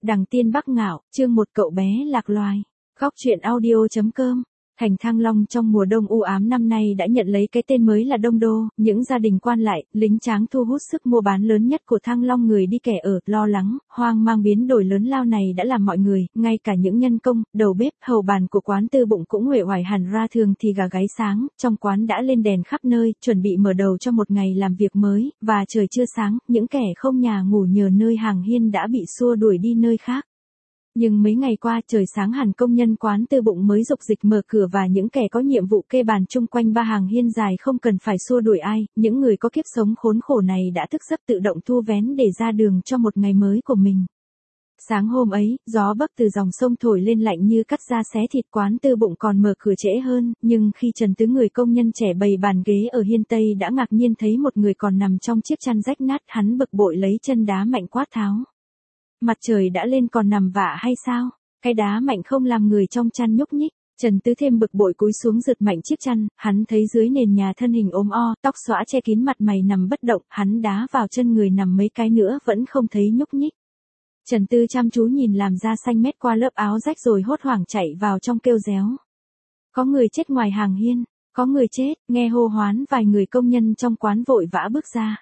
Đằng Tiên Bắc Ngạo, chương 1 cậu bé lạc loài. Góc truyện audio.com. Thành Thăng Long trong mùa đông u ám năm nay đã nhận lấy cái tên mới là Đông Đô, những gia đình quan lại, lính tráng thu hút sức mua bán lớn nhất của Thăng Long, người đi kẻ ở, lo lắng, hoang mang biến đổi lớn lao này đã làm mọi người, ngay cả những nhân công, đầu bếp, hầu bàn của quán Tư Bụng cũng uể oải hẳn ra. Thường thì gà gáy sáng, trong quán đã lên đèn khắp nơi, chuẩn bị mở đầu cho một ngày làm việc mới, và trời chưa sáng, những kẻ không nhà ngủ nhờ nơi hàng hiên đã bị xua đuổi đi nơi khác. Nhưng mấy ngày qua trời sáng hẳn, công nhân quán Tư Bụng mới dục dịch mở cửa và những kẻ có nhiệm vụ kê bàn chung quanh ba hàng hiên dài không cần phải xua đuổi ai, những người có kiếp sống khốn khổ này đã thức giấc tự động thu vén để ra đường cho một ngày mới của mình. Sáng hôm ấy, gió bấc từ dòng sông thổi lên lạnh như cắt da xé thịt. Quán Tư Bụng còn mở cửa trễ hơn, nhưng khi Trần Tứ, người công nhân trẻ bày bàn ghế ở hiên tây, đã ngạc nhiên thấy một người còn nằm trong chiếc chăn rách nát. Hắn bực bội lấy chân đá mạnh quát tháo: "Mặt trời đã lên còn nằm vạ hay sao?" Cái đá mạnh không làm người trong chăn nhúc nhích. Trần Tứ thêm bực bội cúi xuống giật mạnh chiếc chăn, hắn thấy dưới nền nhà thân hình ốm o, tóc xõa che kín mặt mày nằm bất động, hắn đá vào chân người nằm mấy cái nữa vẫn không thấy nhúc nhích. Trần Tư chăm chú nhìn làm da xanh mét qua lớp áo rách rồi hốt hoảng chạy vào trong kêu réo: "Có người chết ngoài hàng hiên, có người chết!" Nghe hô hoán, vài người công nhân trong quán vội vã bước ra.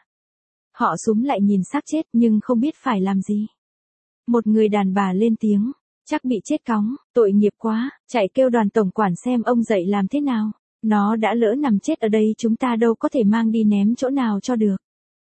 Họ súm lại nhìn xác chết nhưng không biết phải làm gì. Một người đàn bà lên tiếng: "Chắc bị chết cóng, tội nghiệp quá, chạy kêu đoàn tổng quản xem ông dậy làm thế nào. Nó đã lỡ nằm chết ở đây, chúng ta đâu có thể mang đi ném chỗ nào cho được.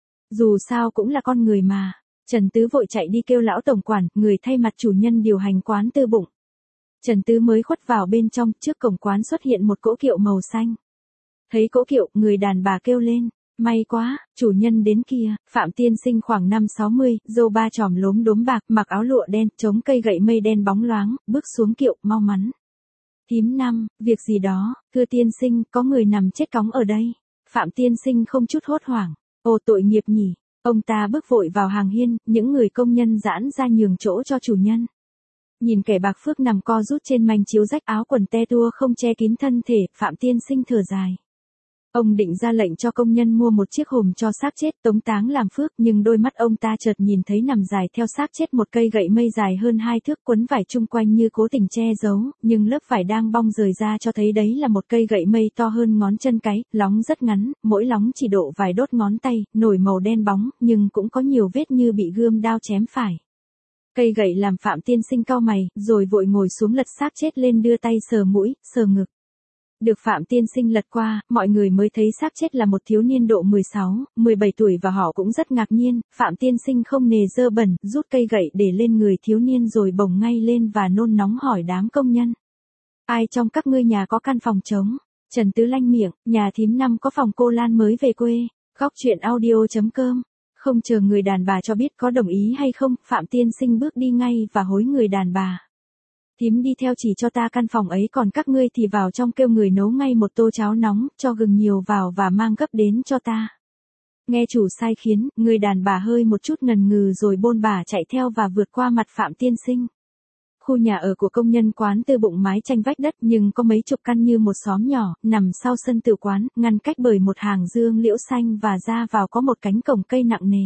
Dù sao cũng là con người mà." Trần Tứ vội chạy đi kêu lão tổng quản, người thay mặt chủ nhân điều hành quán Tư Bụng. Trần Tứ mới khuất vào bên trong, trước cổng quán xuất hiện một cỗ kiệu màu xanh. Thấy cỗ kiệu, người đàn bà kêu lên: "May quá, chủ nhân đến kìa." Phạm tiên sinh khoảng 5-60, râu ba chòm lốm đốm bạc, mặc áo lụa đen, chống cây gậy mây đen bóng loáng, bước xuống kiệu: "Mau mắn." "Thím Năm, việc gì đó?" "Thưa tiên sinh, có người nằm chết cóng ở đây." Phạm tiên sinh không chút hốt hoảng: "Ồ, tội nghiệp nhỉ." Ông ta bước vội vào hàng hiên, những người công nhân giãn ra nhường chỗ cho chủ nhân. Nhìn kẻ bạc phước nằm co rút trên manh chiếu rách, áo quần te tua không che kín thân thể, Phạm tiên sinh thở dài. Ông định ra lệnh cho công nhân mua một chiếc hòm cho xác chết tống táng làm phước, nhưng đôi mắt ông ta chợt nhìn thấy nằm dài theo xác chết một cây gậy mây dài hơn 2 thước quấn vải chung quanh như cố tình che giấu, nhưng lớp vải đang bong rời ra cho thấy đấy là một cây gậy mây to hơn ngón chân cái, lóng rất ngắn, mỗi lóng chỉ độ vài đốt ngón tay, nổi màu đen bóng, nhưng cũng có nhiều vết như bị gươm đao chém phải. Cây gậy làm Phạm tiên sinh cau mày, rồi vội ngồi xuống lật xác chết lên, đưa tay sờ mũi, sờ ngực. Được Phạm tiên sinh lật qua, mọi người mới thấy xác chết là một thiếu niên độ 16-17 tuổi và họ cũng rất ngạc nhiên. Phạm tiên sinh không nề dơ bẩn, rút cây gậy để lên người thiếu niên rồi bồng ngay lên và nôn nóng hỏi đám công nhân: "Ai trong các ngươi nhà có căn phòng trống?" Trần Tứ lanh miệng: "Nhà thím Năm có phòng, cô Lan mới về quê." Góc truyện audio.com. Không chờ người đàn bà cho biết có đồng ý hay không, Phạm tiên sinh bước đi ngay và hối người đàn bà: "Thím đi theo chỉ cho ta căn phòng ấy, còn các ngươi thì vào trong kêu người nấu ngay một tô cháo nóng, cho gừng nhiều vào và mang gấp đến cho ta." Nghe chủ sai khiến, người đàn bà hơi một chút ngần ngừ rồi bôn bả chạy theo và vượt qua mặt Phạm tiên sinh. Khu nhà ở của công nhân quán Tư Bụng mái tranh vách đất, nhưng có mấy chục căn như một xóm nhỏ, nằm sau sân tử quán, ngăn cách bởi một hàng dương liễu xanh và ra vào có một cánh cổng cây nặng nề.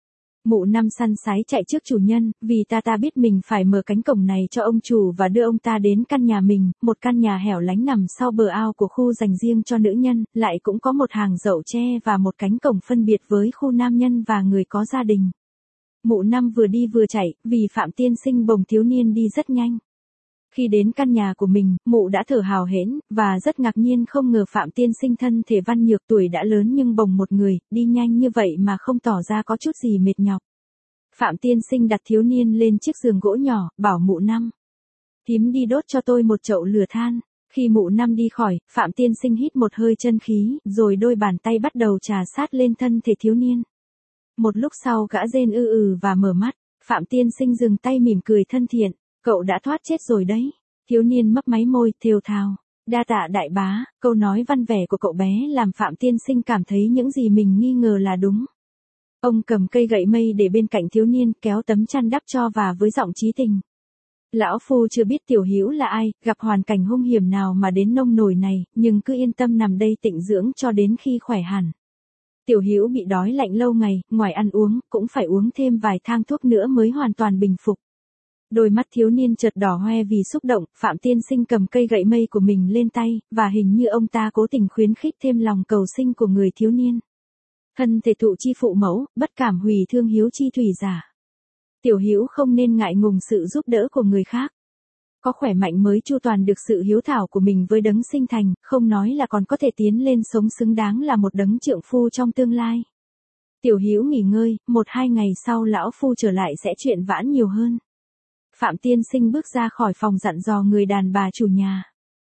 Mụ Năm săn sái chạy trước chủ nhân, vì ta biết mình phải mở cánh cổng này cho ông chủ và đưa ông ta đến căn nhà mình, một căn nhà hẻo lánh nằm sau bờ ao của khu dành riêng cho nữ nhân, lại cũng có một hàng dậu tre và một cánh cổng phân biệt với khu nam nhân và người có gia đình. Mụ Năm vừa đi vừa chạy, vì Phạm tiên sinh bồng thiếu niên đi rất nhanh. Khi đến căn nhà của mình, mụ đã thở hào hển, và rất ngạc nhiên không ngờ Phạm tiên sinh thân thể văn nhược, tuổi đã lớn nhưng bồng một người, đi nhanh như vậy mà không tỏ ra có chút gì mệt nhọc. Phạm tiên sinh đặt thiếu niên lên chiếc giường gỗ nhỏ, bảo mụ Năm: "Thím đi đốt cho tôi một chậu lửa than." Khi mụ Năm đi khỏi, Phạm tiên sinh hít một hơi chân khí, rồi đôi bàn tay bắt đầu trà sát lên thân thể thiếu niên. Một lúc sau gã rên và mở mắt. Phạm tiên sinh dừng tay mỉm cười thân thiện: "Cậu đã thoát chết rồi đấy." Thiếu niên mấp máy môi, thều thào: "Đa tạ đại bá." Câu nói văn vẻ của cậu bé làm Phạm tiên sinh cảm thấy những gì mình nghi ngờ là đúng. Ông cầm cây gậy mây để bên cạnh thiếu niên, kéo tấm chăn đắp cho và với giọng chí tình: "Lão phu chưa biết Tiểu Hữu là ai, gặp hoàn cảnh hung hiểm nào mà đến nông nổi này, nhưng cứ yên tâm nằm đây tịnh dưỡng cho đến khi khỏe hẳn. Tiểu Hữu bị đói lạnh lâu ngày, ngoài ăn uống, cũng phải uống thêm vài thang thuốc nữa mới hoàn toàn bình phục." Đôi mắt thiếu niên chợt đỏ hoe vì xúc động, Phạm Tiên Sinh cầm cây gậy mây của mình lên tay, và hình như ông ta cố tình khuyến khích thêm lòng cầu sinh của người thiếu niên. Thân thể thụ chi phụ mẫu, bất cảm hủy thương hiếu chi thủy giả. Tiểu Hữu không nên ngại ngùng sự giúp đỡ của người khác. Có khỏe mạnh mới chu toàn được sự hiếu thảo của mình với đấng sinh thành, không nói là còn có thể tiến lên sống xứng đáng là một đấng trượng phu trong tương lai. Tiểu Hữu nghỉ ngơi, 1-2 ngày sau lão phu trở lại sẽ chuyện vãn nhiều hơn. Phạm Tiên Sinh bước ra khỏi phòng dặn dò người đàn bà chủ nhà.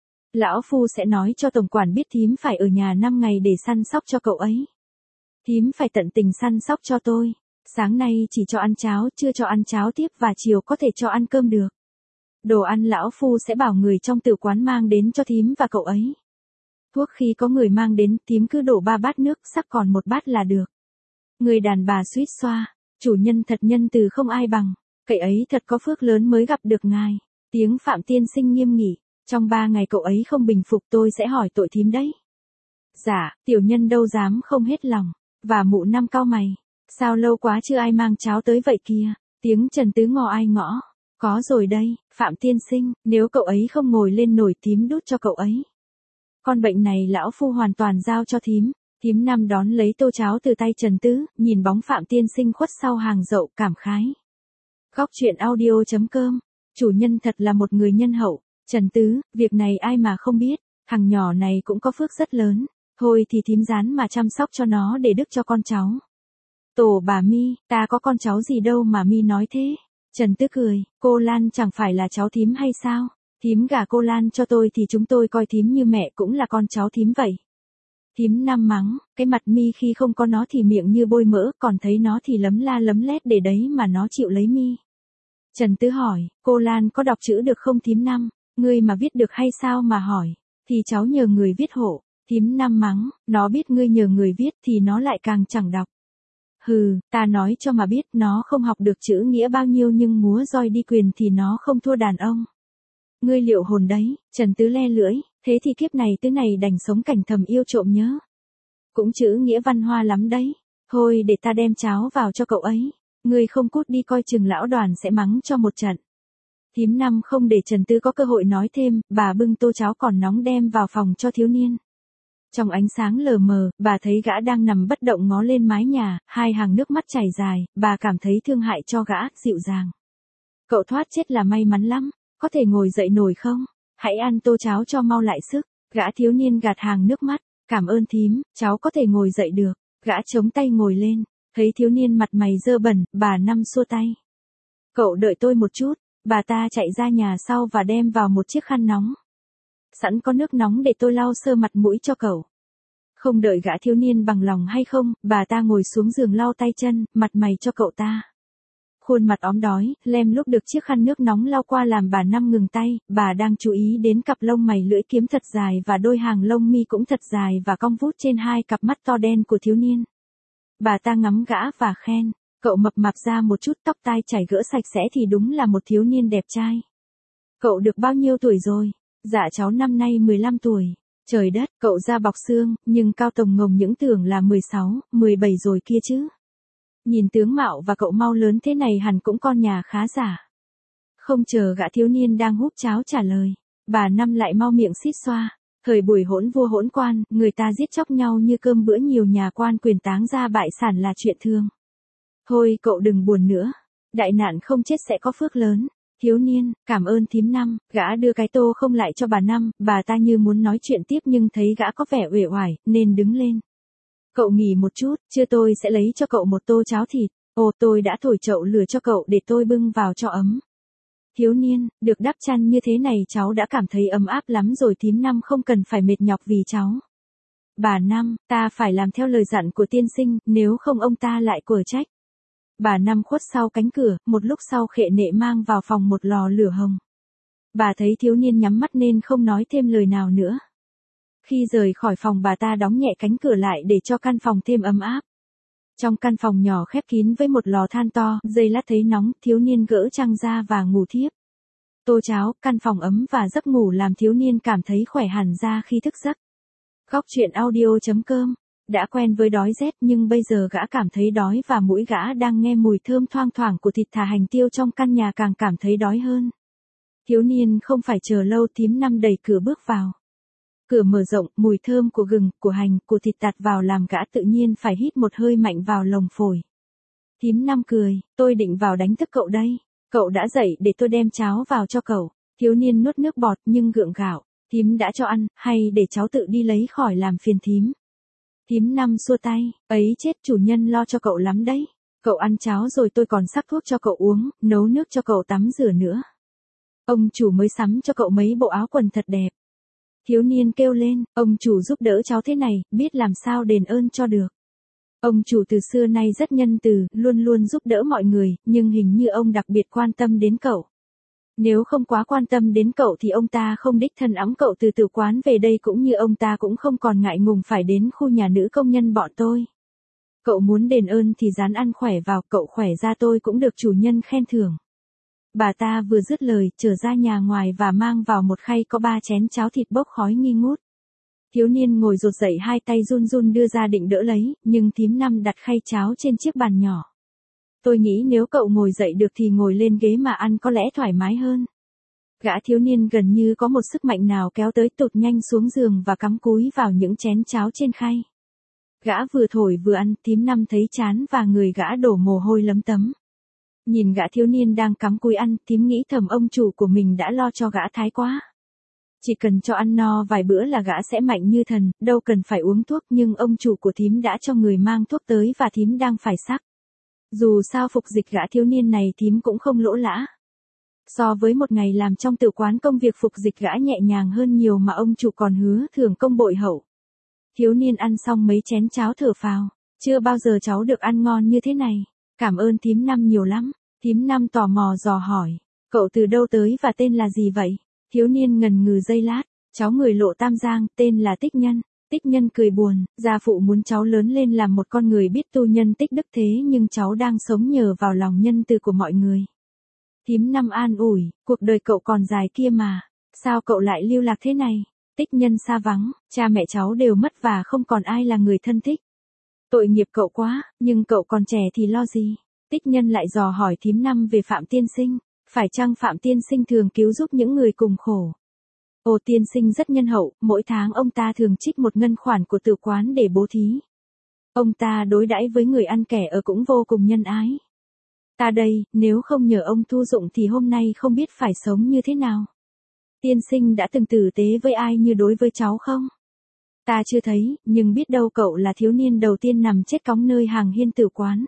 Lão phu sẽ nói cho tổng quản biết thím phải ở nhà 5 ngày để săn sóc cho cậu ấy. Thím phải tận tình săn sóc cho tôi. Sáng nay chỉ cho ăn cháo, chưa cho ăn cháo tiếp và chiều có thể cho ăn cơm được. Đồ ăn lão phu sẽ bảo người trong tử quán mang đến cho thím và cậu ấy. Thuốc khi có người mang đến, thím cứ đổ 3 bát nước, sắc còn 1 bát là được. Người đàn bà suýt xoa, chủ nhân thật nhân từ không ai bằng, cậy ấy thật có phước lớn mới gặp được ngài. Tiếng Phạm Tiên Sinh nghiêm nghị, trong 3 ngày cậu ấy không bình phục tôi sẽ hỏi tội thím đấy. Dạ, tiểu nhân đâu dám không hết lòng, và mụ năm cau mày. Sao lâu quá chưa ai mang cháo tới vậy kia, tiếng Trần Tứ ngò ai ngõ. Có rồi đây, Phạm Tiên Sinh, nếu cậu ấy không ngồi lên nổi thím đút cho cậu ấy. Con bệnh này lão phu hoàn toàn giao cho thím. Thím Năm đón lấy tô cháo từ tay Trần Tứ, nhìn bóng Phạm Tiên Sinh khuất sau hàng dậu cảm khái. Góc truyện audio.com, chủ nhân thật là một người nhân hậu. Trần Tứ, việc này ai mà không biết, thằng nhỏ này cũng có phước rất lớn. Thôi thì thím rán mà chăm sóc cho nó để đức cho con cháu. Tổ bà Mi, ta có con cháu gì đâu mà Mi nói thế. Trần Tứ cười, cô Lan chẳng phải là cháu thím hay sao? Thím gả cô Lan cho tôi thì chúng tôi coi thím như mẹ cũng là con cháu thím vậy. Thím Năm mắng, cái mặt Mi khi không có nó thì miệng như bôi mỡ, còn thấy nó thì lấm la lấm lét để đấy mà nó chịu lấy Mi. Trần Tứ hỏi, cô Lan có đọc chữ được không thím Năm? Ngươi mà viết được hay sao mà hỏi? Thì cháu nhờ người viết hộ. Thím Năm mắng, nó biết ngươi nhờ người viết thì nó lại càng chẳng đọc. Hừ, ta nói cho mà biết, nó không học được chữ nghĩa bao nhiêu nhưng múa roi đi quyền thì nó không thua đàn ông. Ngươi liệu hồn đấy. Trần Tứ le lưỡi, thế thì kiếp này Tứ này đành sống cảnh thầm yêu trộm nhớ. Cũng chữ nghĩa văn hoa lắm đấy. Thôi để ta đem cháo vào cho cậu ấy. Ngươi không cút đi coi chừng lão Đoàn sẽ mắng cho một trận. Thím Năm không để Trần Tứ có cơ hội nói thêm, bà bưng tô cháo còn nóng đem vào phòng cho thiếu niên. Trong ánh sáng lờ mờ, bà thấy gã đang nằm bất động ngó lên mái nhà, 2 hàng nước mắt chảy dài, bà cảm thấy thương hại cho gã, dịu dàng. Cậu thoát chết là may mắn lắm, có thể ngồi dậy nổi không? Hãy ăn tô cháo cho mau lại sức. Gã thiếu niên gạt hàng nước mắt, cảm ơn thím, cháu có thể ngồi dậy được. Gã chống tay ngồi lên, thấy thiếu niên mặt mày dơ bẩn, bà Năm xua tay. Cậu đợi tôi một chút, bà ta chạy ra nhà sau và đem vào một chiếc khăn nóng. Sẵn có nước nóng để tôi lau sơ mặt mũi cho cậu. Không đợi gã thiếu niên bằng lòng hay không, bà ta ngồi xuống giường lau tay chân, mặt mày cho cậu ta. Khuôn mặt óm đói, lem lúc được chiếc khăn nước nóng lau qua làm bà Năm ngừng tay, bà đang chú ý đến cặp lông mày lưỡi kiếm thật dài và đôi hàng lông mi cũng thật dài và cong vút trên 2 cặp mắt to đen của thiếu niên. Bà ta ngắm gã và khen, cậu mập mạp ra một chút, tóc tai chảy gỡ sạch sẽ thì đúng là một thiếu niên đẹp trai. Cậu được bao nhiêu tuổi rồi? Dạ cháu năm nay 15 tuổi. Trời đất, cậu da bọc xương, nhưng cao tổng ngồng những tưởng là 16, 17 rồi kia chứ. Nhìn tướng mạo và cậu mau lớn thế này hẳn cũng con nhà khá giả. Không chờ gã thiếu niên đang húp cháo trả lời, bà Năm lại mau miệng xít xoa. Thời buổi hỗn vua hỗn quan, người ta giết chóc nhau như cơm bữa, nhiều nhà quan quyền táng ra bại sản là chuyện thường. Thôi cậu đừng buồn nữa, đại nạn không chết sẽ có phước lớn. Thiếu niên, cảm ơn thím Năm. Gã đưa cái tô không lại cho bà Năm, bà ta như muốn nói chuyện tiếp nhưng thấy gã có vẻ uể oải, nên đứng lên. Cậu nghỉ một chút, chưa tôi sẽ lấy cho cậu một tô cháo thịt. Ồ, tôi đã thổi chậu lửa cho cậu để tôi bưng vào cho ấm. Thiếu niên, được đắp chăn như thế này cháu đã cảm thấy ấm áp lắm rồi, thím Năm không cần phải mệt nhọc vì cháu. Bà Năm, ta phải làm theo lời dặn của tiên sinh, nếu không ông ta lại quở trách. Bà Năm khuất sau cánh cửa, một lúc sau Khệ Nệ mang vào phòng một lò lửa hồng. Bà thấy thiếu niên nhắm mắt nên không nói thêm lời nào nữa. Khi rời khỏi phòng bà ta đóng nhẹ cánh cửa lại để cho căn phòng thêm ấm áp. Trong căn phòng nhỏ khép kín với một lò than to, giây lát thấy nóng, thiếu niên gỡ chăn ra và ngủ thiếp. Tô cháo, căn phòng ấm và giấc ngủ làm thiếu niên cảm thấy khỏe hẳn ra khi thức giấc. Góc truyện audio.com Đã quen với đói rét nhưng bây giờ gã cảm thấy đói và mũi gã đang nghe mùi thơm thoang thoảng của thịt thà hành tiêu trong căn nhà càng cảm thấy đói hơn. Thiếu niên không phải chờ lâu, thím Năm đẩy cửa bước vào. Cửa mở rộng, mùi thơm của gừng, của hành, của thịt tạt vào làm gã tự nhiên phải hít một hơi mạnh vào lồng phổi. Thím Năm cười, tôi định vào đánh thức cậu đây. Cậu đã dậy để tôi đem cháo vào cho cậu. Thiếu niên nuốt nước bọt nhưng gượng gạo. Thím đã cho ăn, hay để cháu tự đi lấy khỏi làm phiền thím. Thím Năm xua tay, ấy chết, chủ nhân lo cho cậu lắm đấy. Cậu ăn cháo rồi tôi còn sắc thuốc cho cậu uống, nấu nước cho cậu tắm rửa nữa. Ông chủ mới sắm cho cậu mấy bộ áo quần thật đẹp. Thiếu niên kêu lên, ông chủ giúp đỡ cháu thế này, biết làm sao đền ơn cho được. Ông chủ từ xưa nay rất nhân từ, luôn luôn giúp đỡ mọi người, nhưng hình như ông đặc biệt quan tâm đến cậu. Nếu không quá quan tâm đến cậu thì ông ta không đích thân ẵm cậu từ tử quán về đây, cũng như ông ta cũng không còn ngại ngùng phải đến khu nhà nữ công nhân bọn tôi. Cậu muốn đền ơn thì ráng ăn khỏe vào, cậu khỏe ra tôi cũng được chủ nhân khen thưởng. Bà ta vừa dứt lời, trở ra nhà ngoài và mang vào một khay có 3 chén cháo thịt bốc khói nghi ngút. Thiếu niên ngồi rụt dậy, hai tay run run đưa ra định đỡ lấy, nhưng thím Năm đặt khay cháo trên chiếc bàn nhỏ. Tôi nghĩ nếu cậu ngồi dậy được thì ngồi lên ghế mà ăn có lẽ thoải mái hơn. Gã thiếu niên gần như có một sức mạnh nào kéo tới, tụt nhanh xuống giường và cắm cúi vào những chén cháo trên khay. Gã vừa thổi vừa ăn, thím Năm thấy chán và người gã đổ mồ hôi lấm tấm. Nhìn gã thiếu niên đang cắm cúi ăn, thím nghĩ thầm ông chủ của mình đã lo cho gã thái quá. Chỉ cần cho ăn no vài bữa là gã sẽ mạnh như thần, đâu cần phải uống thuốc, nhưng ông chủ của thím đã cho người mang thuốc tới và thím đang phải sắc. Dù sao phục dịch gã thiếu niên này thím cũng không lỗ lã. So với một ngày làm trong tử quán, công việc phục dịch gã nhẹ nhàng hơn nhiều mà ông chủ còn hứa thưởng công bội hậu. Thiếu niên ăn xong mấy chén cháo thở phào, chưa bao giờ cháu được ăn ngon như thế này. Cảm ơn thím Năm nhiều lắm. Thím Năm tò mò dò hỏi, cậu từ đâu tới và tên là gì vậy? Thiếu niên ngần ngừ giây lát, cháu người Lộ Tam Giang, tên là Tích Nhân. Tích Nhân cười buồn, gia phụ muốn cháu lớn lên làm một con người biết tu nhân tích đức, thế nhưng cháu đang sống nhờ vào lòng nhân từ của mọi người. Thím Năm an ủi, cuộc đời cậu còn dài kia mà, sao cậu lại lưu lạc thế này? Tích Nhân xa vắng, cha mẹ cháu đều mất và không còn ai là người thân thích. Tội nghiệp cậu quá, nhưng cậu còn trẻ thì lo gì? Tích Nhân lại dò hỏi thím Năm về Phạm tiên sinh, phải chăng Phạm tiên sinh thường cứu giúp những người cùng khổ? Ồ, tiên sinh rất nhân hậu, mỗi tháng ông ta thường trích một ngân khoản của tử quán để bố thí. Ông ta đối đãi với người ăn kẻ ở cũng vô cùng nhân ái. Ta đây, nếu không nhờ ông thu dụng thì hôm nay không biết phải sống như thế nào. Tiên sinh đã từng tử tế với ai như đối với cháu không? Ta chưa thấy, nhưng biết đâu cậu là thiếu niên đầu tiên nằm chết cóng nơi hàng hiên tử quán.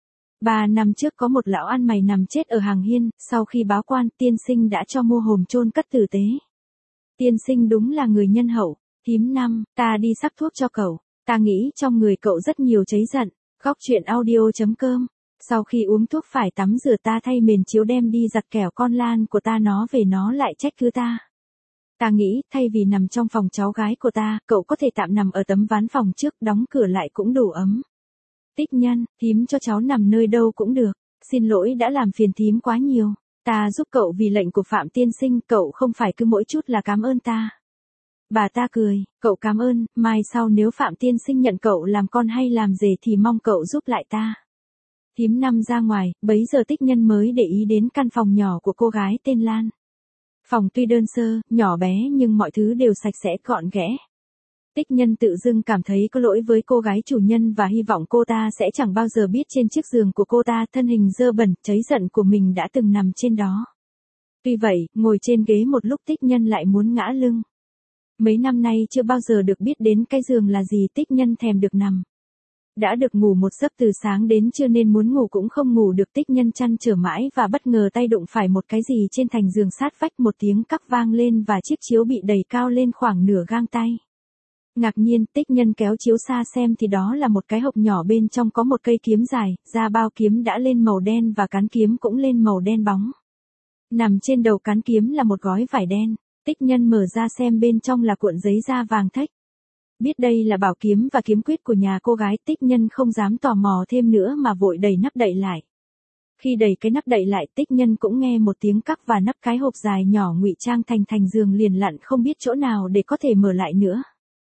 3 năm trước có một lão ăn mày nằm chết ở hàng hiên, sau khi báo quan, tiên sinh đã cho mua hòm chôn cất tử tế. Tiên sinh đúng là người nhân hậu. Thím Năm, ta đi sắc thuốc cho cậu. Ta nghĩ trong người cậu rất nhiều cháy giận. Góc truyện audio.com. Sau khi uống thuốc phải tắm rửa, ta thay mền chiếu đem đi giặt kẻo con Lan của ta nó về nó lại trách cứ ta. Ta nghĩ, thay vì nằm trong phòng cháu gái của ta, cậu có thể tạm nằm ở tấm ván phòng trước, đóng cửa lại cũng đủ ấm. Tích Nhân, thím cho cháu nằm nơi đâu cũng được. Xin lỗi đã làm phiền thím quá nhiều. Ta giúp cậu vì lệnh của Phạm tiên sinh, cậu không phải cứ mỗi chút là cảm ơn ta. Bà ta cười, cậu cảm ơn, mai sau nếu Phạm tiên sinh nhận cậu làm con hay làm rể thì mong cậu giúp lại ta. Thím Năm ra ngoài, bấy giờ Tích Nhân mới để ý đến căn phòng nhỏ của cô gái tên Lan. Phòng tuy đơn sơ, nhỏ bé nhưng mọi thứ đều sạch sẽ gọn ghẽ. Tích Nhân tự dưng cảm thấy có lỗi với cô gái chủ nhân và hy vọng cô ta sẽ chẳng bao giờ biết trên chiếc giường của cô ta thân hình dơ bẩn, cháy giận của mình đã từng nằm trên đó. Tuy vậy, ngồi trên ghế một lúc Tích Nhân lại muốn ngã lưng. Mấy năm nay chưa bao giờ được biết đến cái giường là gì, Tích Nhân thèm được nằm. Đã được ngủ một giấc từ sáng đến trưa nên muốn ngủ cũng không ngủ được. Tích Nhân trăn trở mãi và bất ngờ tay đụng phải một cái gì trên thành giường, sát vách một tiếng cắc vang lên và chiếc chiếu bị đẩy cao lên khoảng nửa gang tay. Ngạc nhiên, Tích Nhân kéo chiếu xa xem thì đó là một cái hộp nhỏ, bên trong có một cây kiếm dài, da bao kiếm đã lên màu đen và cán kiếm cũng lên màu đen bóng. Nằm trên đầu cán kiếm là một gói vải đen. Tích Nhân mở ra xem bên trong là cuộn giấy da vàng thếch. Biết đây là bảo kiếm và kiếm quyết của nhà cô gái, Tích Nhân không dám tò mò thêm nữa mà vội đẩy nắp đậy lại. Khi đẩy cái nắp đậy lại, Tích Nhân cũng nghe một tiếng cắc và nắp cái hộp dài nhỏ ngụy trang thành giường liền lặn không biết chỗ nào để có thể mở lại nữa.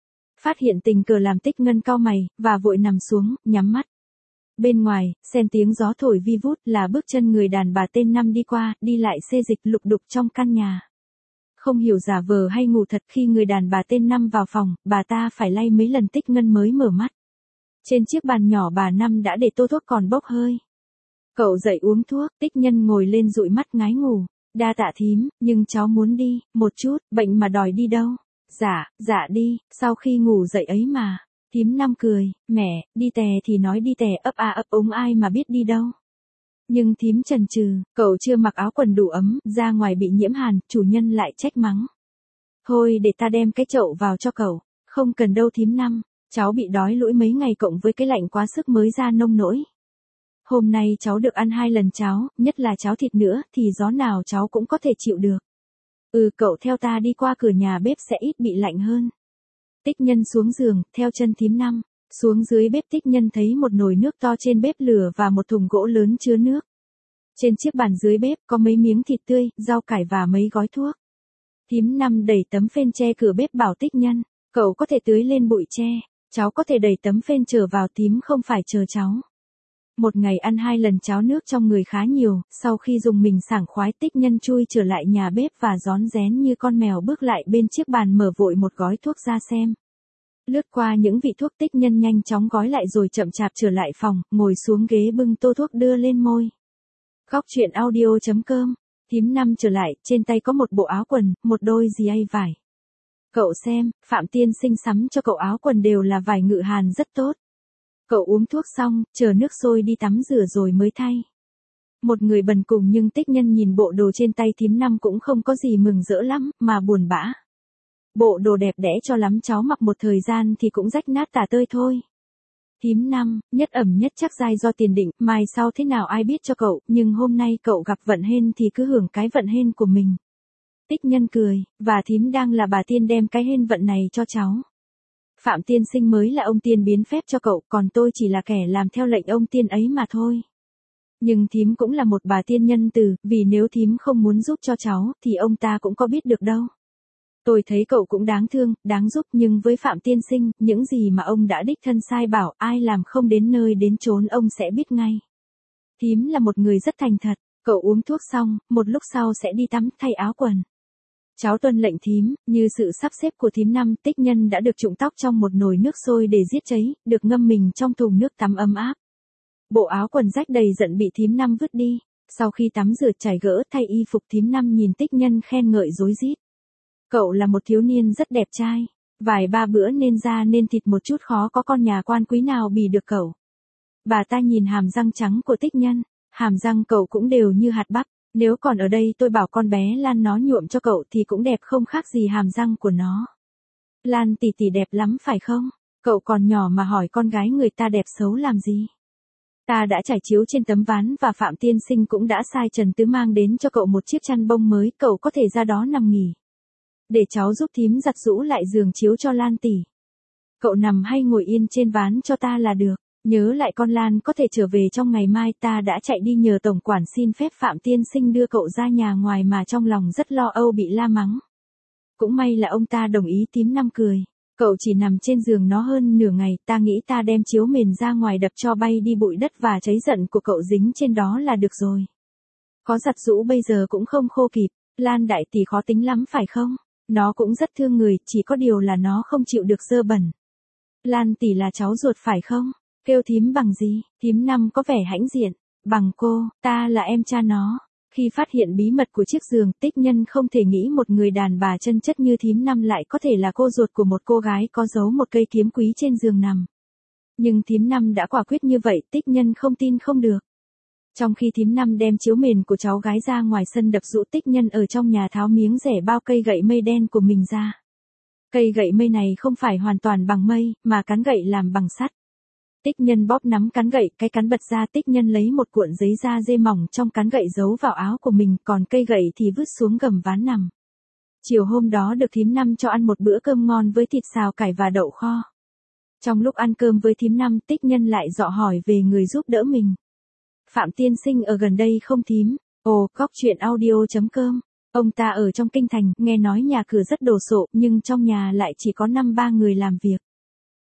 Phát hiện tình cờ làm Tích Ngân cau mày, và vội nằm xuống, nhắm mắt. Bên ngoài, xen tiếng gió thổi vi vút là bước chân người đàn bà tên Năm đi qua, đi lại xê dịch lục đục trong căn nhà. Không hiểu giả vờ hay ngủ thật khi người đàn bà tên Năm vào phòng, bà ta phải lay mấy lần Tích Ngân mới mở mắt. Trên chiếc bàn nhỏ bà Năm đã để tô thuốc còn bốc hơi. Cậu dậy uống thuốc, Tích Nhân ngồi lên dụi mắt ngái ngủ. Đa tạ thím, nhưng cháu muốn đi, một chút, bệnh mà đòi đi đâu. Dạ đi, sau khi ngủ dậy ấy mà. Thím Năm cười, mẹ, đi tè thì nói đi tè ấp a ấp úng ai mà biết đi đâu. Nhưng thím chần chừ, cậu chưa mặc áo quần đủ ấm, ra ngoài bị nhiễm hàn, chủ nhân lại trách mắng. Thôi để ta đem cái chậu vào cho cậu, không cần đâu thím Năm, cháu bị đói lũi mấy ngày cộng với cái lạnh quá sức mới ra nông nỗi. Hôm nay cháu được ăn 2 lần cháo, nhất là cháo thịt nữa, thì gió nào cháu cũng có thể chịu được. Cậu theo ta đi qua cửa nhà bếp sẽ ít bị lạnh hơn. Tích Nhân xuống giường, theo chân thím Năm. Xuống dưới bếp Tích Nhân thấy một nồi nước to trên bếp lửa và một thùng gỗ lớn chứa nước. Trên chiếc bàn dưới bếp có mấy miếng thịt tươi, rau cải và mấy gói thuốc. Thím Năm đẩy tấm phên che cửa bếp bảo Tích Nhân, cậu có thể tưới lên bụi tre, cháu có thể đẩy tấm phên trở vào thím không phải chờ cháu. Một ngày ăn 2 lần cháo nước trong người khá nhiều, sau khi dùng mình sảng khoái Tích Nhân chui trở lại nhà bếp và rón rén như con mèo bước lại bên chiếc bàn mở vội một gói thuốc ra xem. Lướt qua những vị thuốc Tích Nhân nhanh chóng gói lại rồi chậm chạp trở lại phòng, ngồi xuống ghế bưng tô thuốc đưa lên môi. Góc truyện audio.com, thím Năm trở lại, trên tay có một bộ áo quần, một đôi giày vải. Cậu xem, Phạm Tiên Sinh sắm cho cậu áo quần đều là vải ngự hàn rất tốt. Cậu uống thuốc xong, chờ nước sôi đi tắm rửa rồi mới thay. Một người bần cùng nhưng Tích Nhân nhìn bộ đồ trên tay thím Năm cũng không có gì mừng rỡ lắm, mà buồn bã. Bộ đồ đẹp đẽ cho lắm cháu mặc một thời gian thì cũng rách nát tả tơi thôi. Thím Năm, nhất ẩm nhất chắc dai do tiền định, mai sau thế nào ai biết cho cậu, nhưng hôm nay cậu gặp vận hên thì cứ hưởng cái vận hên của mình. Tích Nhân cười, và thím đang là bà tiên đem cái hên vận này cho cháu. Phạm Tiên Sinh mới là ông tiên biến phép cho cậu, còn tôi chỉ là kẻ làm theo lệnh ông tiên ấy mà thôi. Nhưng thím cũng là một bà tiên nhân từ, vì nếu thím không muốn giúp cho cháu, thì ông ta cũng có biết được đâu. Tôi thấy cậu cũng đáng thương, đáng giúp, nhưng với Phạm Tiên Sinh, những gì mà ông đã đích thân sai bảo, ai làm không đến nơi đến chốn ông sẽ biết ngay. Thím là một người rất thành thật, cậu uống thuốc xong, một lúc sau sẽ đi tắm, thay áo quần. Cháu tuân lệnh thím, như sự sắp xếp của thím Năm, Tích Nhân đã được trụng tóc trong một nồi nước sôi để giết cháy, được ngâm mình trong thùng nước tắm ấm áp. Bộ áo quần rách đầy giận bị thím Năm vứt đi, sau khi tắm rửa chải gỡ thay y phục thím Năm nhìn Tích Nhân khen ngợi rối rít. Cậu là một thiếu niên rất đẹp trai, vài ba bữa nên da nên thịt một chút khó có con nhà quan quý nào bì được cậu. Bà ta nhìn hàm răng trắng của Tích Nhân, hàm răng cậu cũng đều như hạt bắp. Nếu còn ở đây tôi bảo con bé Lan nó nhuộm cho cậu thì cũng đẹp không khác gì hàm răng của nó. Lan tỷ tỷ đẹp lắm phải không? Cậu còn nhỏ mà hỏi con gái người ta đẹp xấu làm gì? Ta đã trải chiếu trên tấm ván và Phạm Tiên Sinh cũng đã sai Trần Tứ mang đến cho cậu một chiếc chăn bông mới, cậu có thể ra đó nằm nghỉ. Để cháu giúp thím giặt giũ lại giường chiếu cho Lan tỷ. Cậu nằm hay ngồi yên trên ván cho ta là được. Nhớ lại con Lan có thể trở về trong ngày mai, ta đã chạy đi nhờ tổng quản xin phép Phạm Tiên Sinh đưa cậu ra nhà ngoài mà trong lòng rất lo âu bị la mắng. Cũng may là ông ta đồng ý. Thím Năm cười. Cậu chỉ nằm trên giường nó hơn nửa ngày, ta nghĩ ta đem chiếu mền ra ngoài đập cho bay đi bụi đất và cháy giận của cậu dính trên đó là được rồi. Có giặt giũ bây giờ cũng không khô kịp, Lan đại tỷ khó tính lắm phải không? Nó cũng rất thương người, chỉ có điều là nó không chịu được dơ bẩn. Lan tỷ là cháu ruột phải không? Kêu thím bằng gì? Thím Năm có vẻ hãnh diện. Bằng cô, ta là em cha nó. Khi phát hiện bí mật của chiếc giường, Tích Nhân không thể nghĩ một người đàn bà chân chất như thím Năm lại có thể là cô ruột của một cô gái có giấu một cây kiếm quý trên giường nằm. Nhưng thím Năm đã quả quyết như vậy, Tích Nhân không tin không được. Trong khi thím Năm đem chiếu mền của cháu gái ra ngoài sân đập giũ, Tích Nhân ở trong nhà tháo miếng rẻ bao cây gậy mây đen của mình ra. Cây gậy mây này không phải hoàn toàn bằng mây, mà cán gậy làm bằng sắt. Tích Nhân bóp nắm cán gậy, cái cán bật ra. Tích Nhân lấy một cuộn giấy da dê mỏng trong cán gậy giấu vào áo của mình, còn cây gậy thì vứt xuống gầm ván nằm. Chiều hôm đó được thím Năm cho ăn một bữa cơm ngon với thịt xào cải và đậu kho. Trong lúc ăn cơm với thím Năm, Tích Nhân lại dọ hỏi về người giúp đỡ mình. Phạm Tiên Sinh ở gần đây không thím? Ồ, góc truyện audio.com. Ông ta ở trong kinh thành, nghe nói nhà cửa rất đồ sộ, nhưng trong nhà lại chỉ có 5-3 người làm việc.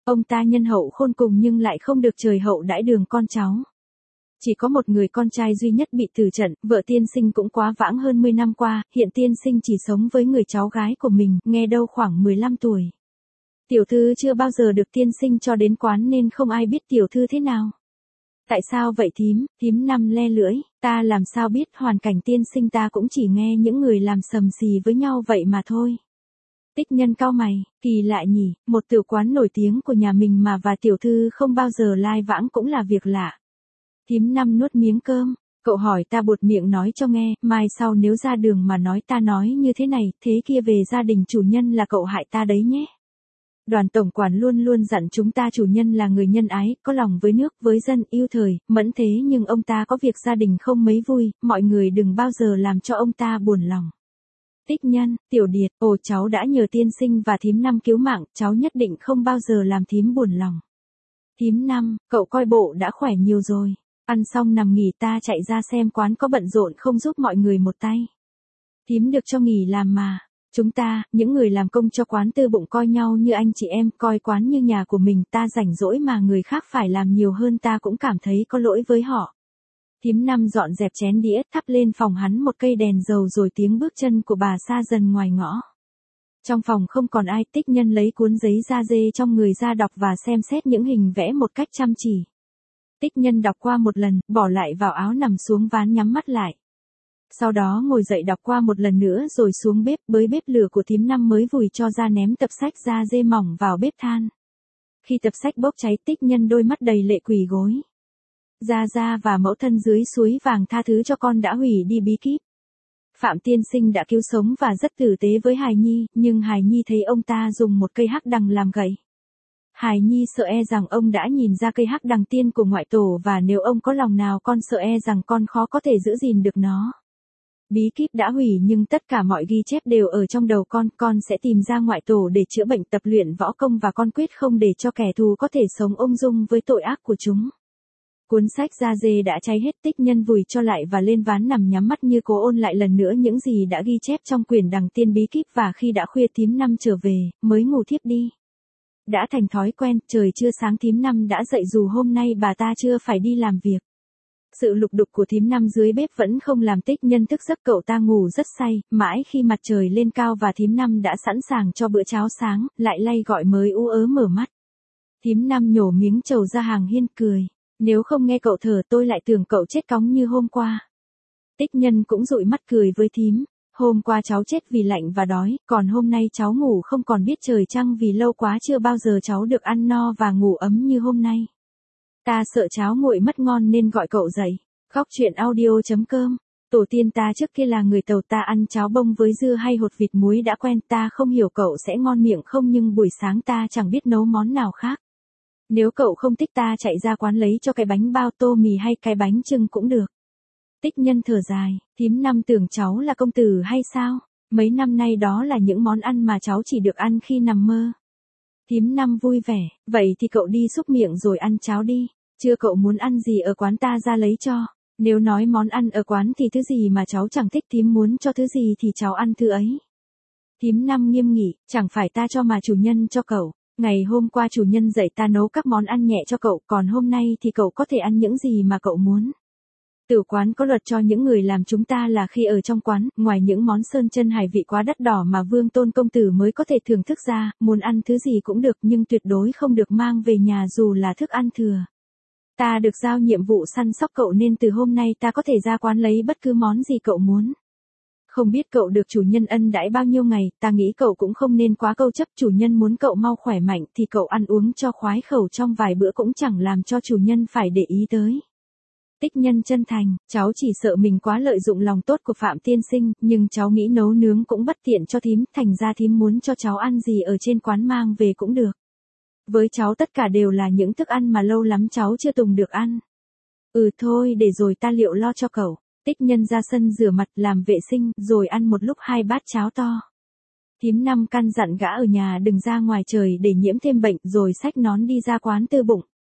Ông ta nhân hậu khôn cùng nhưng lại không được trời hậu đãi đường con cháu. Chỉ có một người con trai duy nhất bị tử trận, vợ tiên sinh cũng quá vãng hơn 10 năm qua, hiện tiên sinh chỉ sống với người cháu gái của mình, nghe đâu khoảng 15 tuổi. Tiểu thư chưa bao giờ được tiên sinh cho đến quán nên không ai biết tiểu thư thế nào. Tại sao vậy thím Năm le lưỡi, ta làm sao biết, hoàn cảnh tiên sinh ta cũng chỉ nghe những người làm sầm xì với nhau vậy mà thôi. Tích Nhân cau mày, kỳ lạ nhỉ, một tiểu quán nổi tiếng của nhà mình mà và tiểu thư không bao giờ lai vãng cũng là việc lạ. Thím Năm nuốt miếng cơm, cậu hỏi ta buột miệng nói cho nghe, mai sau nếu ra đường mà nói ta nói như thế này, thế kia về gia đình chủ nhân là cậu hại ta đấy nhé. Đoàn tổng quản luôn luôn dặn chúng ta chủ nhân là người nhân ái, có lòng với nước, với dân, yêu thời, mẫn thế nhưng ông ta có việc gia đình không mấy vui, mọi người đừng bao giờ làm cho ông ta buồn lòng. Tích Nhân, Tiểu Điệt, ồ cháu đã nhờ tiên sinh và thím Năm cứu mạng, cháu nhất định không bao giờ làm thím buồn lòng. Thím Năm, cậu coi bộ đã khỏe nhiều rồi, ăn xong nằm nghỉ ta chạy ra xem quán có bận rộn không giúp mọi người một tay. Thím được cho nghỉ làm mà. Chúng ta, những người làm công cho quán tư bụng coi nhau như anh chị em, coi quán như nhà của mình, ta rảnh rỗi mà người khác phải làm nhiều hơn ta cũng cảm thấy có lỗi với họ. Thím Năm dọn dẹp chén đĩa, thắp lên phòng hắn một cây đèn dầu rồi tiếng bước chân của bà xa dần ngoài ngõ. Trong phòng không còn ai, Tích Nhân lấy cuốn giấy da dê trong người ra đọc và xem xét những hình vẽ một cách chăm chỉ. Tích Nhân đọc qua một lần, bỏ lại vào áo nằm xuống ván nhắm mắt lại. Sau đó ngồi dậy đọc qua một lần nữa rồi xuống bếp, bới bếp lửa của thím Năm mới vùi cho ra ném tập sách da dê mỏng vào bếp than. Khi tập sách bốc cháy, Tích Nhân đôi mắt đầy lệ quỳ gối. Gia và mẫu thân dưới suối vàng tha thứ cho con đã hủy đi bí kíp. Phạm tiên sinh đã cứu sống và rất tử tế với hài nhi, nhưng hài nhi thấy ông ta dùng một cây hắc đằng làm gậy. Hài nhi sợ rằng ông đã nhìn ra cây hắc đằng tiên của ngoại tổ và nếu ông có lòng nào con sợ rằng con khó có thể giữ gìn được nó. Bí kíp đã hủy nhưng tất cả mọi ghi chép đều ở trong đầu con sẽ tìm ra ngoại tổ để chữa bệnh, tập luyện võ công và con quyết không để cho kẻ thù có thể sống ung dung với tội ác của chúng. Cuốn sách da dê đã cháy hết, Tích Nhân vùi cho lại và lên ván nằm nhắm mắt như cố ôn lại lần nữa những gì đã ghi chép trong quyển đằng tiên bí kíp và khi đã khuya thím Năm trở về, mới ngủ thiếp đi. Đã thành thói quen, trời chưa sáng thím Năm đã dậy dù hôm nay bà ta chưa phải đi làm việc. Sự lục đục của thím Năm dưới bếp vẫn không làm Tích Nhân thức giấc, cậu ta ngủ rất say, mãi khi mặt trời lên cao và thím Năm đã sẵn sàng cho bữa cháo sáng, lại lay gọi mới ú ớ mở mắt. Thím Năm nhổ miếng trầu ra hàng hiên cười, nếu không nghe cậu thở tôi lại tưởng cậu chết cóng như hôm qua. Tích Nhân cũng dụi mắt cười với thím, hôm qua cháu chết vì lạnh và đói, còn hôm nay cháu ngủ không còn biết trời trăng vì lâu quá chưa bao giờ cháu được ăn no và ngủ ấm như hôm nay. Ta sợ cháu nguội mất ngon nên gọi cậu dậy. Khóc chuyện audio.com. Tổ tiên ta trước kia là người Tàu, ta ăn cháo bông với dưa hay hột vịt muối đã quen, ta không hiểu cậu sẽ ngon miệng không nhưng buổi sáng ta chẳng biết nấu món nào khác. Nếu cậu không thích ta chạy ra quán lấy cho cái bánh bao tô mì hay cái bánh chưng cũng được. Tích Nhân thở dài, thím Năm tưởng cháu là công tử hay sao? Mấy năm nay đó là những món ăn mà cháu chỉ được ăn khi nằm mơ. Thím Năm vui vẻ, vậy thì cậu đi xúc miệng rồi ăn cháo đi, chưa cậu muốn ăn gì ở quán ta ra lấy cho, nếu nói món ăn ở quán thì thứ gì mà cháu chẳng thích thím muốn cho thứ gì thì cháu ăn thứ ấy. Thím Năm nghiêm nghị, chẳng phải ta cho mà chủ nhân cho cậu, ngày hôm qua chủ nhân dạy ta nấu các món ăn nhẹ cho cậu, còn hôm nay thì cậu có thể ăn những gì mà cậu muốn. Tử quán có luật cho những người làm chúng ta là khi ở trong quán, ngoài những món sơn chân hải vị quá đắt đỏ mà Vương Tôn công tử mới có thể thưởng thức ra, muốn ăn thứ gì cũng được nhưng tuyệt đối không được mang về nhà dù là thức ăn thừa. Ta được giao nhiệm vụ săn sóc cậu nên từ hôm nay ta có thể ra quán lấy bất cứ món gì cậu muốn. Không biết cậu được chủ nhân ân đãi bao nhiêu ngày, ta nghĩ cậu cũng không nên quá câu chấp, chủ nhân muốn cậu mau khỏe mạnh thì cậu ăn uống cho khoái khẩu trong vài bữa cũng chẳng làm cho chủ nhân phải để ý tới. Tích Nhân chân thành, cháu chỉ sợ mình quá lợi dụng lòng tốt của Phạm tiên sinh, nhưng cháu nghĩ nấu nướng cũng bất tiện cho thím, thành ra thím muốn cho cháu ăn gì ở trên quán mang về cũng được. Với cháu tất cả đều là những thức ăn mà lâu lắm cháu chưa từng được ăn. Thôi để rồi ta liệu lo cho cậu. Tích Nhân ra sân rửa mặt làm vệ sinh rồi ăn một lúc 2 bát cháo to. Thím Năm căn dặn gã ở nhà đừng ra ngoài trời để nhiễm thêm bệnh rồi xách nón đi ra quán tư bụng.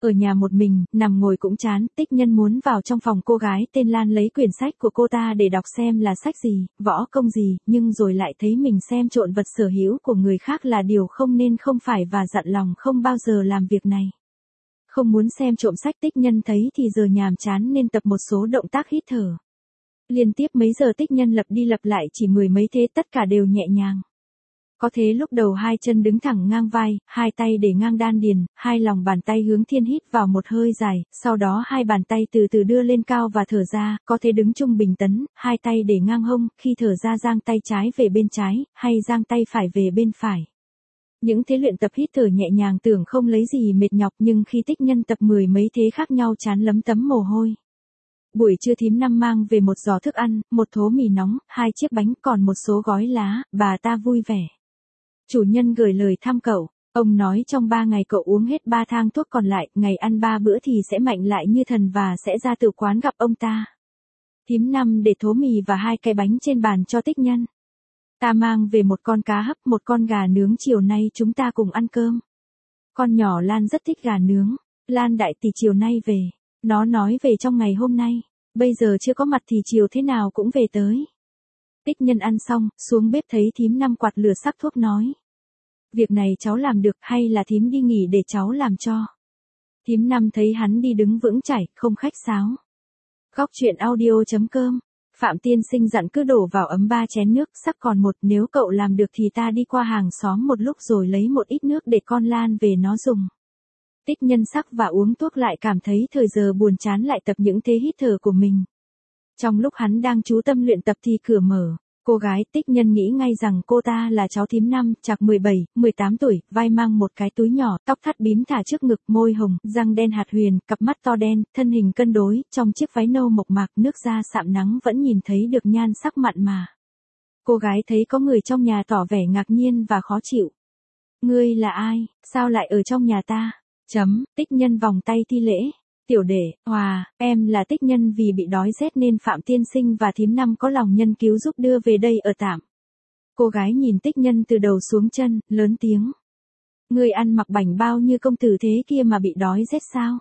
Ở nhà một mình, nằm ngồi cũng chán, Tích Nhân muốn vào trong phòng cô gái tên Lan lấy quyển sách của cô ta để đọc xem là sách gì, võ công gì, nhưng rồi lại thấy mình xem trộn vật sở hữu của người khác là điều không nên không phải và dặn lòng không bao giờ làm việc này. Không muốn xem trộm sách Tích Nhân thấy thì giờ nhàm chán nên tập một số động tác hít thở. Liên tiếp mấy giờ Tích Nhân lặp đi lặp lại chỉ 10 mấy thế tất cả đều nhẹ nhàng. Có thế lúc đầu hai chân đứng thẳng ngang vai, hai tay để ngang đan điền, hai lòng bàn tay hướng thiên hít vào một hơi dài, sau đó hai bàn tay từ từ đưa lên cao và thở ra, có thế đứng trung bình tấn, hai tay để ngang hông, khi thở ra giang tay trái về bên trái, hay giang tay phải về bên phải. Những thế luyện tập hít thở nhẹ nhàng tưởng không lấy gì mệt nhọc nhưng khi Tích Nhân tập 10 mấy thế khác nhau chán lấm tấm mồ hôi. Buổi trưa thím Năm mang về một giỏ thức ăn, một thố mì nóng, 2 chiếc bánh còn một số gói lá, bà ta vui vẻ. Chủ nhân gửi lời thăm cậu, ông nói trong 3 ngày cậu uống hết 3 thang thuốc còn lại, ngày ăn 3 bữa thì sẽ mạnh lại như thần và sẽ ra tử quán gặp ông ta. Thím Năm để thố mì và 2 cái bánh trên bàn cho Tích Nhân. Ta mang về một con cá hấp, một con gà nướng chiều nay chúng ta cùng ăn cơm. Con nhỏ Lan rất thích gà nướng, Lan đại tỷ chiều nay về, nó nói về trong ngày hôm nay, bây giờ chưa có mặt thì chiều thế nào cũng về tới. Tích Nhân ăn xong, xuống bếp thấy thím Năm quạt lửa sắc thuốc nói. Việc này cháu làm được hay là thím đi nghỉ để cháu làm cho. Thím Năm thấy hắn đi đứng vững chãi, không khách sáo. Góc truyện audio.com. Phạm Tiên Sinh dặn cứ đổ vào ấm 3 chén nước, sắc còn một, nếu cậu làm được thì ta đi qua hàng xóm một lúc rồi lấy một ít nước để con Lan về nó dùng. Tích Nhân sắc và uống thuốc lại cảm thấy thời giờ buồn chán lại tập những thế hít thở của mình. Trong lúc hắn đang chú tâm luyện tập thì cửa mở. Cô gái Tích Nhân nghĩ ngay rằng cô ta là cháu thím Năm, chạc 17, 18 tuổi, vai mang một cái túi nhỏ, tóc thắt bím thả trước ngực, môi hồng, răng đen hạt huyền, cặp mắt to đen, thân hình cân đối, trong chiếc váy nâu mộc mạc, nước da sạm nắng vẫn nhìn thấy được nhan sắc mặn mà. Cô gái thấy có người trong nhà tỏ vẻ ngạc nhiên và khó chịu. Ngươi là ai, sao lại ở trong nhà ta? Tích Nhân vòng tay thi lễ. Tiểu đệ, Hòa, em là Tích Nhân vì bị đói rét nên Phạm Tiên Sinh và thím Năm có lòng nhân cứu giúp đưa về đây ở tạm. Cô gái nhìn Tích Nhân từ đầu xuống chân, lớn tiếng. Ngươi ăn mặc bảnh bao như công tử thế kia mà bị đói rét sao?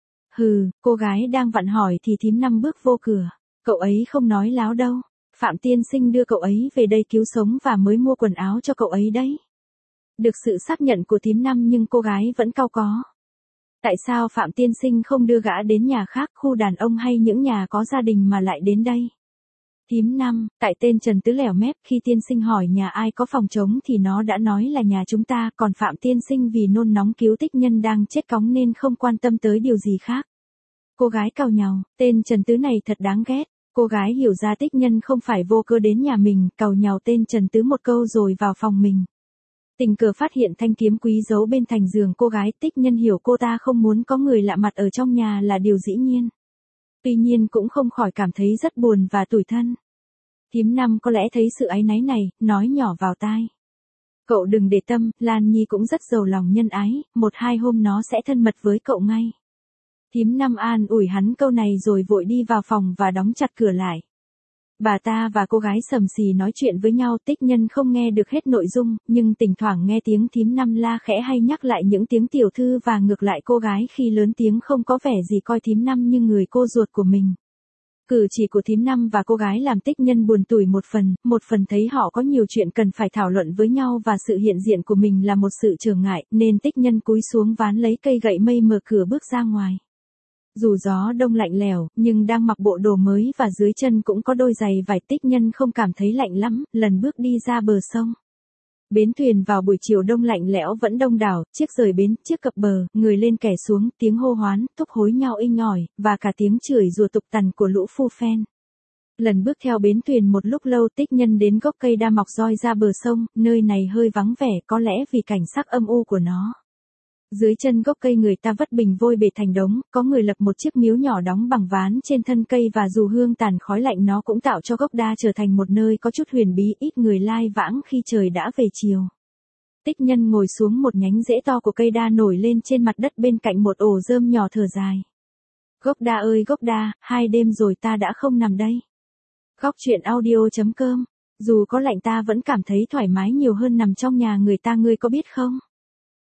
Hừ, cô gái đang vặn hỏi thì thím Năm bước vô cửa. Cậu ấy không nói láo đâu. Phạm Tiên Sinh đưa cậu ấy về đây cứu sống và mới mua quần áo cho cậu ấy đấy. Được sự xác nhận của thím Năm nhưng cô gái vẫn cau có. Tại sao Phạm Tiên Sinh không đưa gã đến nhà khác, khu đàn ông hay những nhà có gia đình mà lại đến đây? Thím Năm, tại tên Trần Tứ lẻo mép, khi Tiên Sinh hỏi nhà ai có phòng trống thì nó đã nói là nhà chúng ta, còn Phạm Tiên Sinh vì nôn nóng cứu Tích Nhân đang chết cóng nên không quan tâm tới điều gì khác. Cô gái càu nhàu, tên Trần Tứ này thật đáng ghét. Cô gái hiểu ra Tích Nhân không phải vô cớ đến nhà mình, càu nhàu tên Trần Tứ một câu rồi vào phòng mình. Tình cờ phát hiện thanh kiếm quý giấu bên thành giường cô gái, Tích Nhân hiểu cô ta không muốn có người lạ mặt ở trong nhà là điều dĩ nhiên. Tuy nhiên cũng không khỏi cảm thấy rất buồn và tủi thân. Thím Năm có lẽ thấy sự áy náy này, nói nhỏ vào tai. Cậu đừng để tâm, Lan Nhi cũng rất giàu lòng nhân ái, 1-2 hôm nó sẽ thân mật với cậu ngay. Thím Năm an ủi hắn câu này rồi vội đi vào phòng và đóng chặt cửa lại. Bà ta và cô gái sầm xì nói chuyện với nhau, Tích Nhân không nghe được hết nội dung, nhưng thỉnh thoảng nghe tiếng thím Năm la khẽ hay nhắc lại những tiếng tiểu thư và ngược lại cô gái khi lớn tiếng không có vẻ gì coi thím Năm như người cô ruột của mình. Cử chỉ của thím Năm và cô gái làm Tích Nhân buồn tủi một phần thấy họ có nhiều chuyện cần phải thảo luận với nhau và sự hiện diện của mình là một sự trở ngại, nên Tích Nhân cúi xuống ván lấy cây gậy mây mở cửa bước ra ngoài. Dù gió đông lạnh lẽo, nhưng đang mặc bộ đồ mới và dưới chân cũng có đôi giày vải, Tích Nhân không cảm thấy lạnh lắm, lần bước đi ra bờ sông. Bến thuyền vào buổi chiều đông lạnh lẽo vẫn đông đảo, chiếc rời bến, chiếc cập bờ, người lên kẻ xuống, tiếng hô hoán, thúc hối nhau inh ỏi, và cả tiếng chửi rủa tục tằn của lũ phu phen. Lần bước theo bến thuyền một lúc lâu, Tích Nhân đến gốc cây đa mọc roi ra bờ sông, nơi này hơi vắng vẻ có lẽ vì cảnh sắc âm u của nó. Dưới chân gốc cây người ta vất bình vôi bể thành đống, có người lập một chiếc miếu nhỏ đóng bằng ván trên thân cây và dù hương tàn khói lạnh nó cũng tạo cho gốc đa trở thành một nơi có chút huyền bí, ít người lai vãng khi trời đã về chiều. Tích Nhân ngồi xuống một nhánh rễ to của cây đa nổi lên trên mặt đất bên cạnh một ổ rơm nhỏ thở dài. Gốc đa ơi gốc đa, 2 đêm rồi ta đã không nằm đây. Góc truyện audio.com, dù có lạnh ta vẫn cảm thấy thoải mái nhiều hơn nằm trong nhà người ta, ngươi có biết không?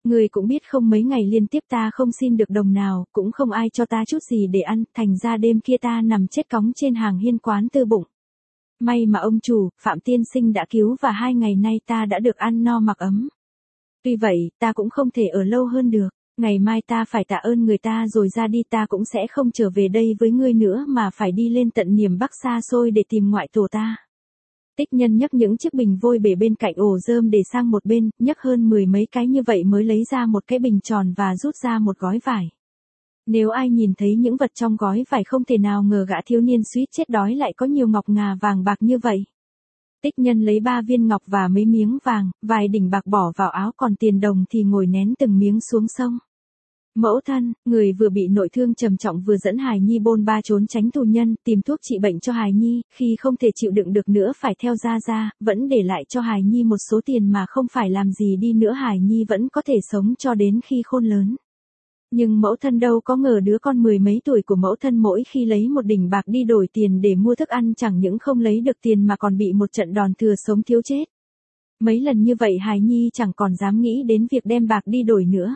Người cũng biết không, mấy ngày liên tiếp ta không xin được đồng nào, cũng không ai cho ta chút gì để ăn, thành ra đêm kia ta nằm chết cóng trên hàng hiên quán tư bụng. May mà ông chủ, Phạm tiên sinh đã cứu và 2 ngày nay ta đã được ăn no mặc ấm. Tuy vậy, ta cũng không thể ở lâu hơn được. Ngày mai ta phải tạ ơn người ta rồi ra đi, ta cũng sẽ không trở về đây với ngươi nữa mà phải đi lên tận miền Bắc xa xôi để tìm ngoại tổ ta. Tích Nhân nhấc những chiếc bình vôi bể bên cạnh ổ rơm để sang một bên, nhấc hơn 10 mấy cái như vậy mới lấy ra một cái bình tròn và rút ra một gói vải. Nếu ai nhìn thấy những vật trong gói vải không thể nào ngờ gã thiếu niên suýt chết đói lại có nhiều ngọc ngà vàng bạc như vậy. Tích Nhân lấy 3 viên ngọc và mấy miếng vàng, vài đỉnh bạc bỏ vào áo, còn tiền đồng thì ngồi nén từng miếng xuống sông. Mẫu thân, người vừa bị nội thương trầm trọng vừa dẫn hài nhi bôn ba trốn tránh tù nhân, tìm thuốc trị bệnh cho hài nhi, khi không thể chịu đựng được nữa phải theo ra, vẫn để lại cho hài nhi một số tiền mà không phải làm gì đi nữa hài nhi vẫn có thể sống cho đến khi khôn lớn. Nhưng mẫu thân đâu có ngờ đứa con 10 mấy tuổi của mẫu thân mỗi khi lấy một đỉnh bạc đi đổi tiền để mua thức ăn chẳng những không lấy được tiền mà còn bị một trận đòn thừa sống thiếu chết. Mấy lần như vậy hài nhi chẳng còn dám nghĩ đến việc đem bạc đi đổi nữa.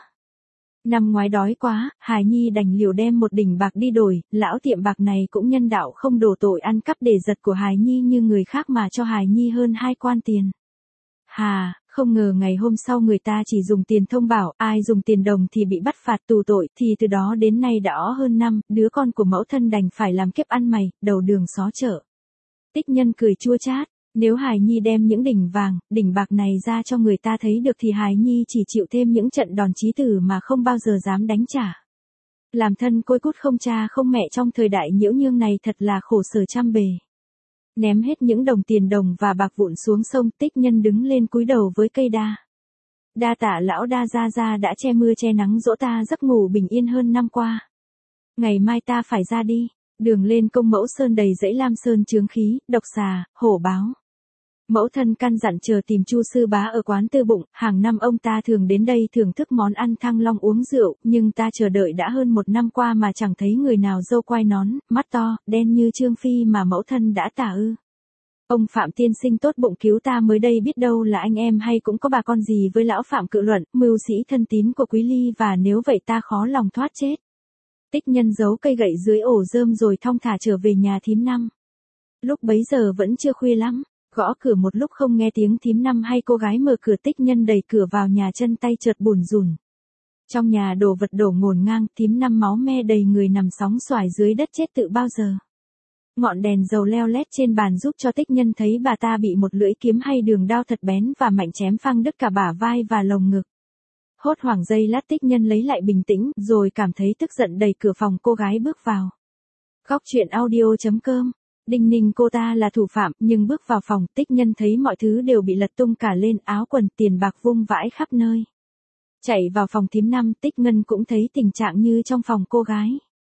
Năm ngoái đói quá, hài nhi đành liều đem một đỉnh bạc đi đổi, lão tiệm bạc này cũng nhân đạo không đổ tội ăn cắp để giật của hài nhi như người khác mà cho hài nhi hơn 2 quan tiền. Hà, không ngờ ngày hôm sau người ta chỉ dùng tiền thông bảo, ai dùng tiền đồng thì bị bắt phạt tù tội, thì từ đó đến nay đã hơn năm, đứa con của mẫu thân đành phải làm kiếp ăn mày, đầu đường xó chợ. Tích Nhân cười chua chát, nếu hài nhi đem những đỉnh vàng, đỉnh bạc này ra cho người ta thấy được thì hài nhi chỉ chịu thêm những trận đòn chí tử mà không bao giờ dám đánh trả. Làm thân côi cút không cha không mẹ trong thời đại nhiễu nhương này thật là khổ sở trăm bề. Ném hết những đồng tiền đồng và bạc vụn xuống sông, Tích Nhân đứng lên cúi đầu với cây đa. Đa tạ lão đa gia đã che mưa che nắng dỗ ta giấc ngủ bình yên hơn năm qua. Ngày mai ta phải ra đi, đường lên Công Mẫu Sơn đầy dãy lam sơn chướng khí, độc xà, hổ báo. Mẫu thân căn dặn chờ tìm Chu sư bá ở quán Tư Bụng, hàng năm ông ta thường đến đây thưởng thức món ăn Thăng Long uống rượu, nhưng ta chờ đợi đã hơn 1 năm qua mà chẳng thấy người nào râu quai nón, mắt to, đen như Trương Phi mà mẫu thân đã tả ư. Ông Phạm tiên sinh tốt bụng cứu ta mới đây, biết đâu là anh em hay cũng có bà con gì với lão Phạm cự luận, mưu sĩ thân tín của Quý Ly, và nếu vậy ta khó lòng thoát chết. Tích Nhân giấu cây gậy dưới ổ rơm rồi thong thả trở về nhà thím Năm. Lúc bấy giờ vẫn chưa khuya lắm. Gõ cửa một lúc không nghe tiếng thím Năm hay cô gái mở cửa, Tích Nhân đẩy cửa vào nhà, chân tay chợt bủn rủn. Trong nhà đồ vật đổ ngổn ngang, thím Năm máu me đầy người nằm sóng xoài dưới đất chết tự bao giờ. Ngọn đèn dầu leo lét trên bàn giúp cho Tích Nhân thấy bà ta bị một lưỡi kiếm hay đường đao thật bén và mạnh chém phăng đứt cả bả vai và lồng ngực. Hốt hoảng giây lát Tích Nhân lấy lại bình tĩnh, rồi cảm thấy tức giận đẩy cửa phòng, cô gái bước vào. Góc truyện audio.com. Đinh ninh cô ta là thủ phạm, nhưng bước vào phòng, Tích Nhân thấy mọi thứ đều bị lật tung cả lên, áo quần tiền bạc vung vãi khắp nơi. Chạy vào phòng thím Năm, Tích Ngân cũng thấy tình trạng như trong phòng cô gái.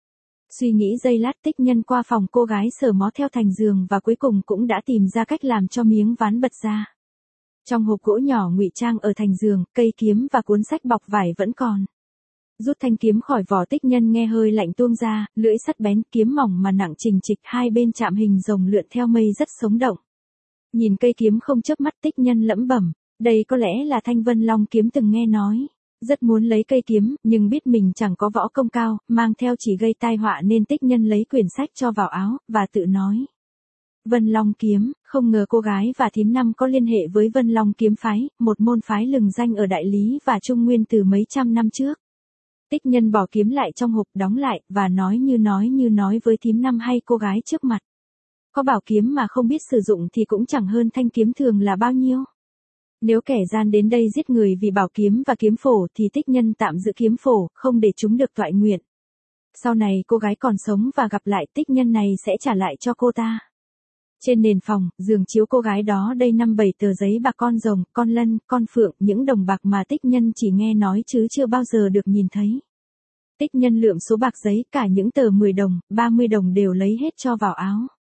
Suy nghĩ giây lát, Tích Nhân qua phòng cô gái sờ mó theo thành giường và cuối cùng cũng đã tìm ra cách làm cho miếng ván bật ra. Trong hộp gỗ nhỏ ngụy trang ở thành giường, cây kiếm và cuốn sách bọc vải vẫn còn. Rút thanh kiếm khỏi vỏ, Tích Nhân nghe hơi lạnh tuôn ra, lưỡi sắt bén, kiếm mỏng mà nặng trình trịch, hai bên chạm hình rồng lượn theo mây rất sống động. Nhìn cây kiếm không chớp mắt, Tích Nhân lẩm bẩm, đây có lẽ là thanh Vân Long kiếm từng nghe nói. Rất muốn lấy cây kiếm, nhưng biết mình chẳng có võ công cao, mang theo chỉ gây tai họa nên Tích Nhân lấy quyển sách cho vào áo, và tự nói. Vân Long kiếm, không ngờ cô gái và thím Năm có liên hệ với Vân Long kiếm phái, một môn phái lừng danh ở Đại Lý và Trung Nguyên từ mấy trăm năm trước. Tích Nhân bỏ kiếm lại trong hộp, đóng lại, và nói như với thím Năm hay cô gái trước mặt. Có bảo kiếm mà không biết sử dụng thì cũng chẳng hơn thanh kiếm thường là bao nhiêu. Nếu kẻ gian đến đây giết người vì bảo kiếm và kiếm phổ thì Tích Nhân tạm giữ kiếm phổ, không để chúng được toại nguyện. Sau này cô gái còn sống và gặp lại, Tích Nhân này sẽ trả lại cho cô ta. Trên nền phòng, giường chiếu cô gái đó đây 5-7 tờ giấy bạc, con rồng, con lân, con phượng, những đồng bạc mà Tích Nhân chỉ nghe nói chứ chưa bao giờ được nhìn thấy. Tích Nhân lượm số bạc giấy, cả những tờ 10 đồng, 30 đồng đều lấy hết cho vào áo.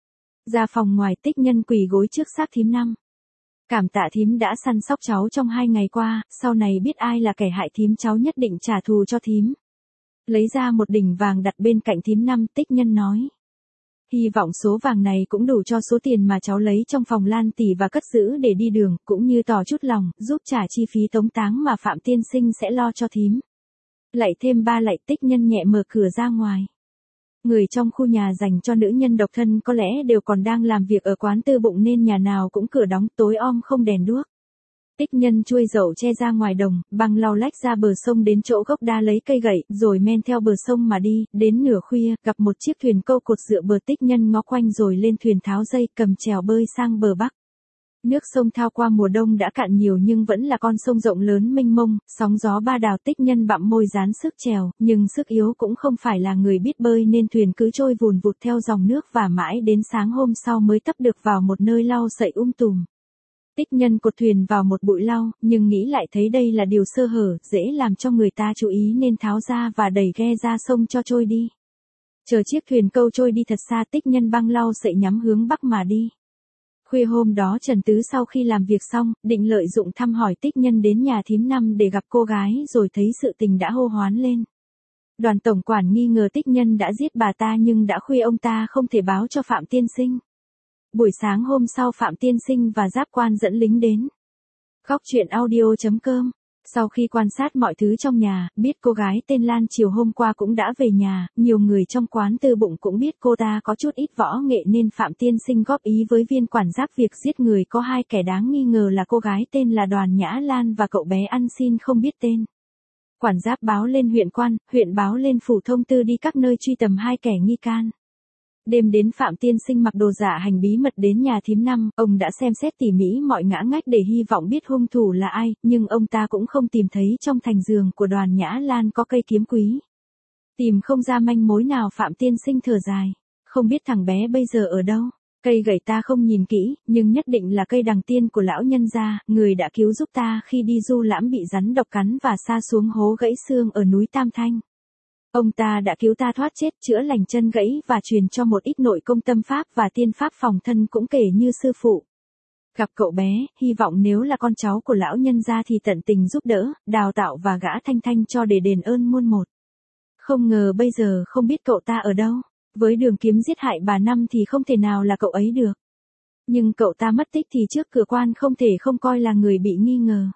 Ra phòng ngoài, Tích Nhân quỳ gối trước xác thím Năm. Cảm tạ thím đã săn sóc cháu trong 2 ngày qua, sau này biết ai là kẻ hại thím cháu nhất định trả thù cho thím. Lấy ra một đỉnh vàng đặt bên cạnh thím Năm, Tích Nhân nói. Hy vọng số vàng này cũng đủ cho số tiền mà cháu lấy trong phòng Lan tỷ và cất giữ để đi đường, cũng như tỏ chút lòng, giúp trả chi phí tống táng mà Phạm tiên sinh sẽ lo cho thím. Lạy thêm ba lạy, Tích Nhân nhẹ mở cửa ra ngoài. Người trong khu nhà dành cho nữ nhân độc thân có lẽ đều còn đang làm việc ở quán Tư Bụng nên nhà nào cũng cửa đóng, tối om không đèn đuốc. Tích Nhân chuôi dậu che ra ngoài đồng, băng lau lách ra bờ sông đến chỗ gốc đa lấy cây gậy, rồi men theo bờ sông mà đi, đến nửa khuya, gặp một chiếc thuyền câu cột dựa bờ. Tích Nhân ngó quanh rồi lên thuyền tháo dây, cầm chèo bơi sang bờ bắc. Nước sông Thao qua mùa đông đã cạn nhiều nhưng vẫn là con sông rộng lớn mênh mông, sóng gió ba đào. Tích Nhân bặm môi dán sức chèo, nhưng sức yếu cũng không phải là người biết bơi nên thuyền cứ trôi vùn vụt theo dòng nước và mãi đến sáng hôm sau mới tấp được vào một nơi lau sậy tùm. Tích Nhân cột thuyền vào một bụi lau, nhưng nghĩ lại thấy đây là điều sơ hở, dễ làm cho người ta chú ý nên tháo ra và đẩy ghe ra sông cho trôi đi. Chờ chiếc thuyền câu trôi đi thật xa, Tích Nhân băng lau sậy nhắm hướng bắc mà đi. Khuya hôm đó Trần Tứ sau khi làm việc xong, định lợi dụng thăm hỏi Tích Nhân đến nhà thím Năm để gặp cô gái rồi thấy sự tình đã hô hoán lên. Đoàn tổng quản nghi ngờ Tích Nhân đã giết bà ta nhưng đã khuya ông ta không thể báo cho Phạm tiên sinh. Buổi sáng hôm sau Phạm tiên sinh và giáp quan dẫn lính đến. Góc truyện audio.com. Sau khi quan sát mọi thứ trong nhà, biết cô gái tên Lan chiều hôm qua cũng đã về nhà, nhiều người trong quán Tư Bụng cũng biết cô ta có chút ít võ nghệ nên Phạm tiên sinh góp ý với viên quản giáp việc giết người có hai kẻ đáng nghi ngờ là cô gái tên là Đoàn Nhã Lan và cậu bé ăn xin không biết tên. Quản giáp báo lên huyện báo lên phủ thông tư đi các nơi truy tầm hai kẻ nghi can. Đêm đến Phạm tiên sinh mặc đồ giả hành bí mật đến nhà thím Năm, ông đã xem xét tỉ mỉ mọi ngã ngách để hy vọng biết hung thủ là ai, nhưng ông ta cũng không tìm thấy trong thành giường của Đoàn Nhã Lan có cây kiếm quý. Tìm không ra manh mối nào, Phạm tiên sinh thở dài, không biết thằng bé bây giờ ở đâu. Cây gậy ta không nhìn kỹ, nhưng nhất định là cây đằng tiên của lão nhân gia, người đã cứu giúp ta khi đi du lãm bị rắn độc cắn và sa xuống hố gãy xương ở núi Tam Thanh. Ông ta đã cứu ta thoát chết, chữa lành chân gãy và truyền cho một ít nội công tâm pháp và tiên pháp phòng thân cũng kể như sư phụ. Gặp cậu bé, hy vọng nếu là con cháu của lão nhân gia thì tận tình giúp đỡ, đào tạo và gã Thanh Thanh cho để đền ơn muôn một. Không ngờ bây giờ không biết cậu ta ở đâu. Với đường kiếm giết hại bà Năm thì không thể nào là cậu ấy được. Nhưng cậu ta mất tích thì trước cửa quan không thể không coi là người bị nghi ngờ.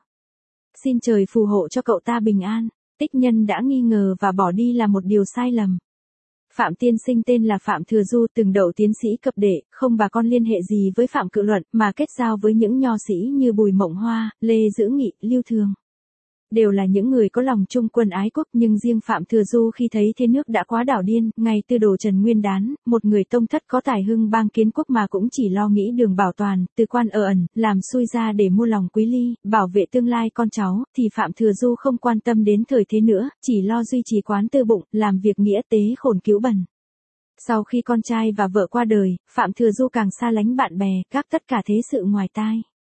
Xin trời phù hộ cho cậu ta bình an. Tích Nhân đã nghi ngờ và bỏ đi là một điều sai lầm. Phạm tiên sinh tên là Phạm Thừa Du, từng đậu tiến sĩ cập đệ, không bà con liên hệ gì với Phạm Cự Luận mà kết giao với những nho sĩ như Bùi Mộng Hoa, Lê Giữ Nghị, Lưu Thường. Đều là những người có lòng trung quân ái quốc, nhưng riêng Phạm Thừa Du khi thấy thế nước đã quá đảo điên, ngay từ đồ Trần Nguyên Đán, một người tông thất có tài hưng bang kiến quốc mà cũng chỉ lo nghĩ đường bảo toàn, từ quan ở ẩn, làm xui ra để mua lòng quý ly, bảo vệ tương lai con cháu, thì Phạm Thừa Du không quan tâm đến thời thế nữa, chỉ lo duy trì quán Tư Bụng, làm việc nghĩa tế khổn cứu bần. Sau khi con trai và vợ qua đời, Phạm Thừa Du càng xa lánh bạn bè, gác tất cả thế sự ngoài tai.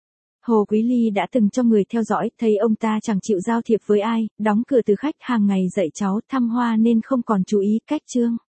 Hồ Quý Ly đã từng cho người theo dõi, thấy ông ta chẳng chịu giao thiệp với ai, đóng cửa từ khách, hàng ngày dạy cháu thăm hoa nên không còn chú ý cách chương.